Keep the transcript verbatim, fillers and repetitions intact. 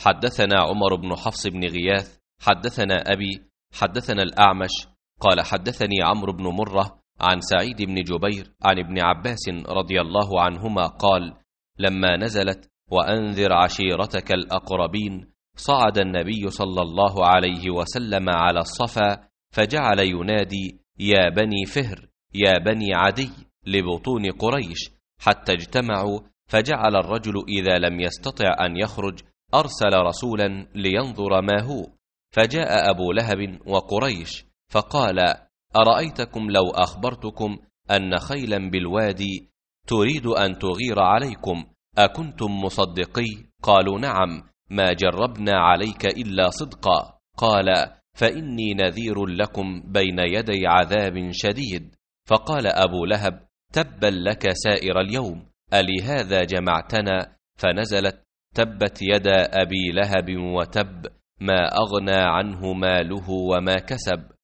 حدثنا عمر بن حفص بن غياث حدثنا أبي حدثنا الأعمش قال حدثني عمرو بن مرة عن سعيد بن جبير عن ابن عباس رضي الله عنهما قال: لما نزلت وأنذر عشيرتك الأقربين صعد النبي صلى الله عليه وسلم على الصفا فجعل ينادي: يا بني فهر، يا بني عدي، لبطون قريش، حتى اجتمعوا، فجعل الرجل إذا لم يستطع أن يخرج أرسل رسولا لينظر ما هو، فجاء أبو لهب وقريش فقال: أرأيتكم لو أخبرتكم أن خيلا بالوادي تريد أن تغير عليكم أكنتم مصدقي؟ قالوا: نعم، ما جربنا عليك إلا صدقا. قال: فإني نذير لكم بين يدي عذاب شديد. فقال أبو لهب: تبا لك سائر اليوم، ألهذا جمعتنا؟ فنزلت: تبت يدا أبي لهب وتب، ما أغنى عنه ماله وما كسب،